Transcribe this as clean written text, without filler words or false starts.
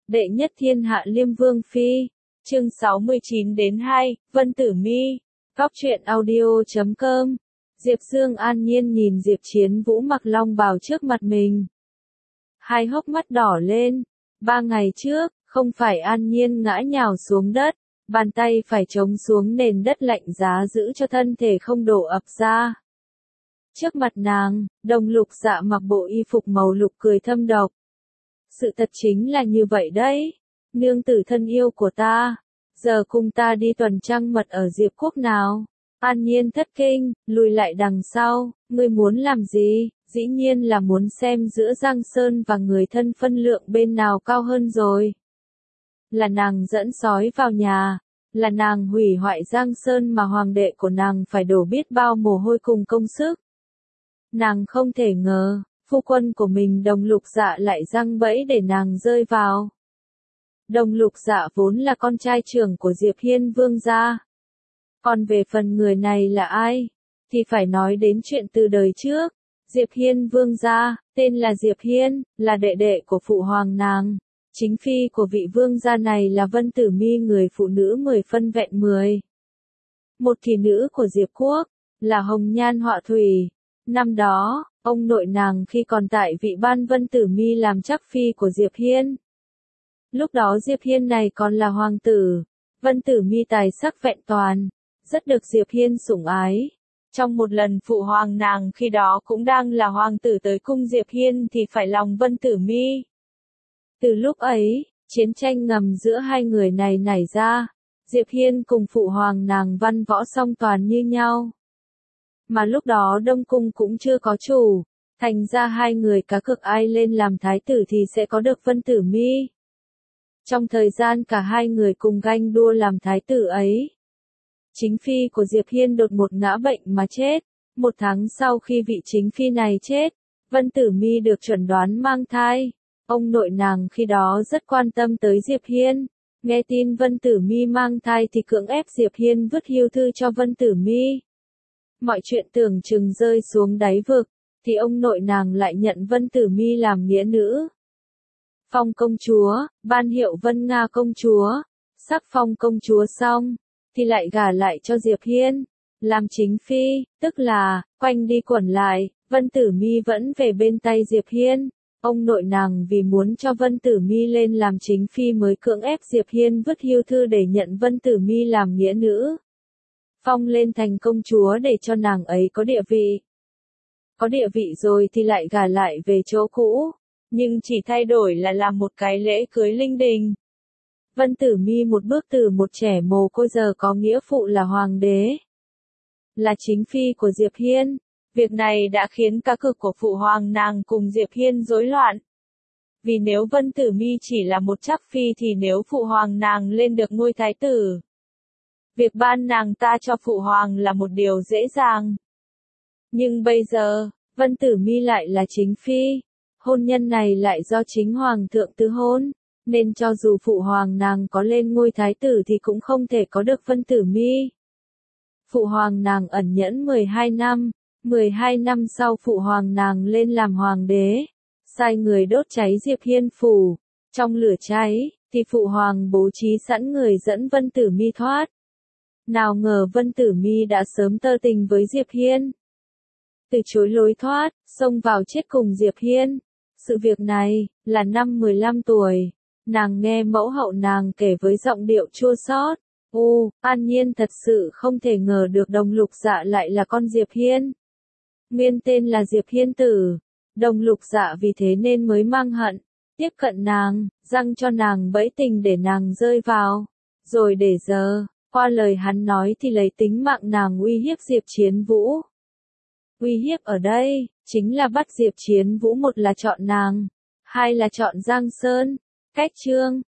Đệ nhất thiên hạ Liêm Vương Phi. Chương 69-2, Vân Tử Mi. Góc truyện audio.com. Diệp Dương an nhiên nhìn Diệp Chiến Vũ mặc long bào trước mặt mình. Hai hốc mắt đỏ lên. 3 ngày trước, không phải an nhiên ngã nhào xuống đất, bàn tay phải chống xuống nền đất lạnh giá giữ cho thân thể không đổ ập ra. Trước mặt nàng, Đồng Lục Dạ mặc bộ y phục màu lục cười thâm độc. Sự thật chính là như vậy đấy. Nương tử thân yêu của ta, giờ cùng ta đi tuần trăng mật ở Diệp Quốc nào. An nhiên thất kinh, lùi lại đằng sau, ngươi muốn làm gì? Dĩ nhiên là muốn xem giữa Giang Sơn và người thân phân lượng bên nào cao hơn rồi. Là nàng dẫn sói vào nhà, là nàng hủy hoại Giang Sơn mà hoàng đệ của nàng phải đổ biết bao mồ hôi cùng công sức. Nàng không thể ngờ, phu quân của mình Đồng Lục Dạ lại giăng bẫy để nàng rơi vào. Đồng Lục Dạ vốn là con trai trưởng của Diệp Hiên vương gia. Còn về phần người này là ai, thì phải nói đến chuyện từ đời trước. Diệp Hiên vương gia, tên là Diệp Hiên, là đệ đệ của phụ hoàng nàng. Chính phi của vị vương gia này là Vân Tử Mi, người phụ nữ 10 phân vẹn 10. Một thị nữ của Diệp Quốc, là Hồng Nhan Họa Thủy. Năm đó, ông nội nàng khi còn tại vị ban Vân Tử Mi làm chắc phi của Diệp Hiên. Lúc đó Diệp Hiên này còn là hoàng tử. Vân Tử Mi tài sắc vẹn toàn, rất được Diệp Hiên sủng ái. Trong một lần phụ hoàng nàng khi đó cũng đang là hoàng tử tới cung Diệp Hiên thì phải lòng Vân Tử Mi. Từ lúc ấy, chiến tranh ngầm giữa hai người này nảy ra. Diệp Hiên cùng phụ hoàng nàng văn võ song toàn như nhau. Mà lúc đó Đông Cung cũng chưa có chủ, thành ra hai người cá cược ai lên làm thái tử thì sẽ có được Vân Tử Mi. Trong thời gian cả hai người cùng ganh đua làm thái tử ấy, chính phi của Diệp Hiên đột ngột ngã bệnh mà chết. 1 tháng sau khi vị chính phi này chết, Vân Tử Mi được chẩn đoán mang thai. Ông nội nàng khi đó rất quan tâm tới Diệp Hiên. Nghe tin Vân Tử Mi mang thai thì cưỡng ép Diệp Hiên vứt hưu thư cho Vân Tử Mi. Mọi chuyện tưởng chừng rơi xuống đáy vực, thì ông nội nàng lại nhận Vân Tử Mi làm nghĩa nữ. Phong công chúa, ban hiệu Vân Nga công chúa. Sắc phong công chúa xong, thì lại gả lại cho Diệp Hiên, làm chính phi, tức là, quanh đi quẩn lại, Vân Tử Mi vẫn về bên tay Diệp Hiên. Ông nội nàng vì muốn cho Vân Tử Mi lên làm chính phi mới cưỡng ép Diệp Hiên vứt hưu thư để nhận Vân Tử Mi làm nghĩa nữ. Phong lên thành công chúa để cho nàng ấy có địa vị. Có địa vị rồi thì lại gả lại về chỗ cũ, nhưng chỉ thay đổi là làm một cái lễ cưới linh đình. Vân Tử Mi một bước từ một trẻ mồ côi giờ có nghĩa phụ là hoàng đế, là chính phi của Diệp Hiên. Việc này đã khiến cá cược của phụ hoàng nàng cùng Diệp Hiên rối loạn. Vì nếu Vân Tử Mi chỉ là một chắc phi thì nếu phụ hoàng nàng lên được ngôi thái tử, việc ban nàng ta cho phụ hoàng là một điều dễ dàng. Nhưng bây giờ, Vân Tử Mi lại là chính phi. Hôn nhân này lại do chính hoàng thượng tư hôn, nên cho dù phụ hoàng nàng có lên ngôi thái tử thì cũng không thể có được Vân Tử Mi. Phụ hoàng nàng ẩn nhẫn 12 năm. 12 năm sau phụ hoàng nàng lên làm hoàng đế, sai người đốt cháy Diệp Hiên phủ. Trong lửa cháy, thì phụ hoàng bố trí sẵn người dẫn Vân Tử Mi thoát. Nào ngờ Vân Tử Mi đã sớm tơ tình với Diệp Hiên, từ chối lối thoát, xông vào chết cùng Diệp Hiên. Sự việc này, là năm 15 tuổi, nàng nghe mẫu hậu nàng kể với giọng điệu chua xót. An nhiên thật sự không thể ngờ được Đồng Lục Dạ lại là con Diệp Hiên. Nguyên tên là Diệp Hiên Tử. Đồng Lục Dạ vì thế nên mới mang hận, tiếp cận nàng, răng cho nàng bẫy tình để nàng rơi vào. Rồi để giờ, qua lời hắn nói thì lấy tính mạng nàng uy hiếp Diệp Chiến Vũ. Uy hiếp ở đây, chính là bắt Diệp Chiến Vũ, một là chọn nàng, hai là chọn Giang Sơn. Cách chương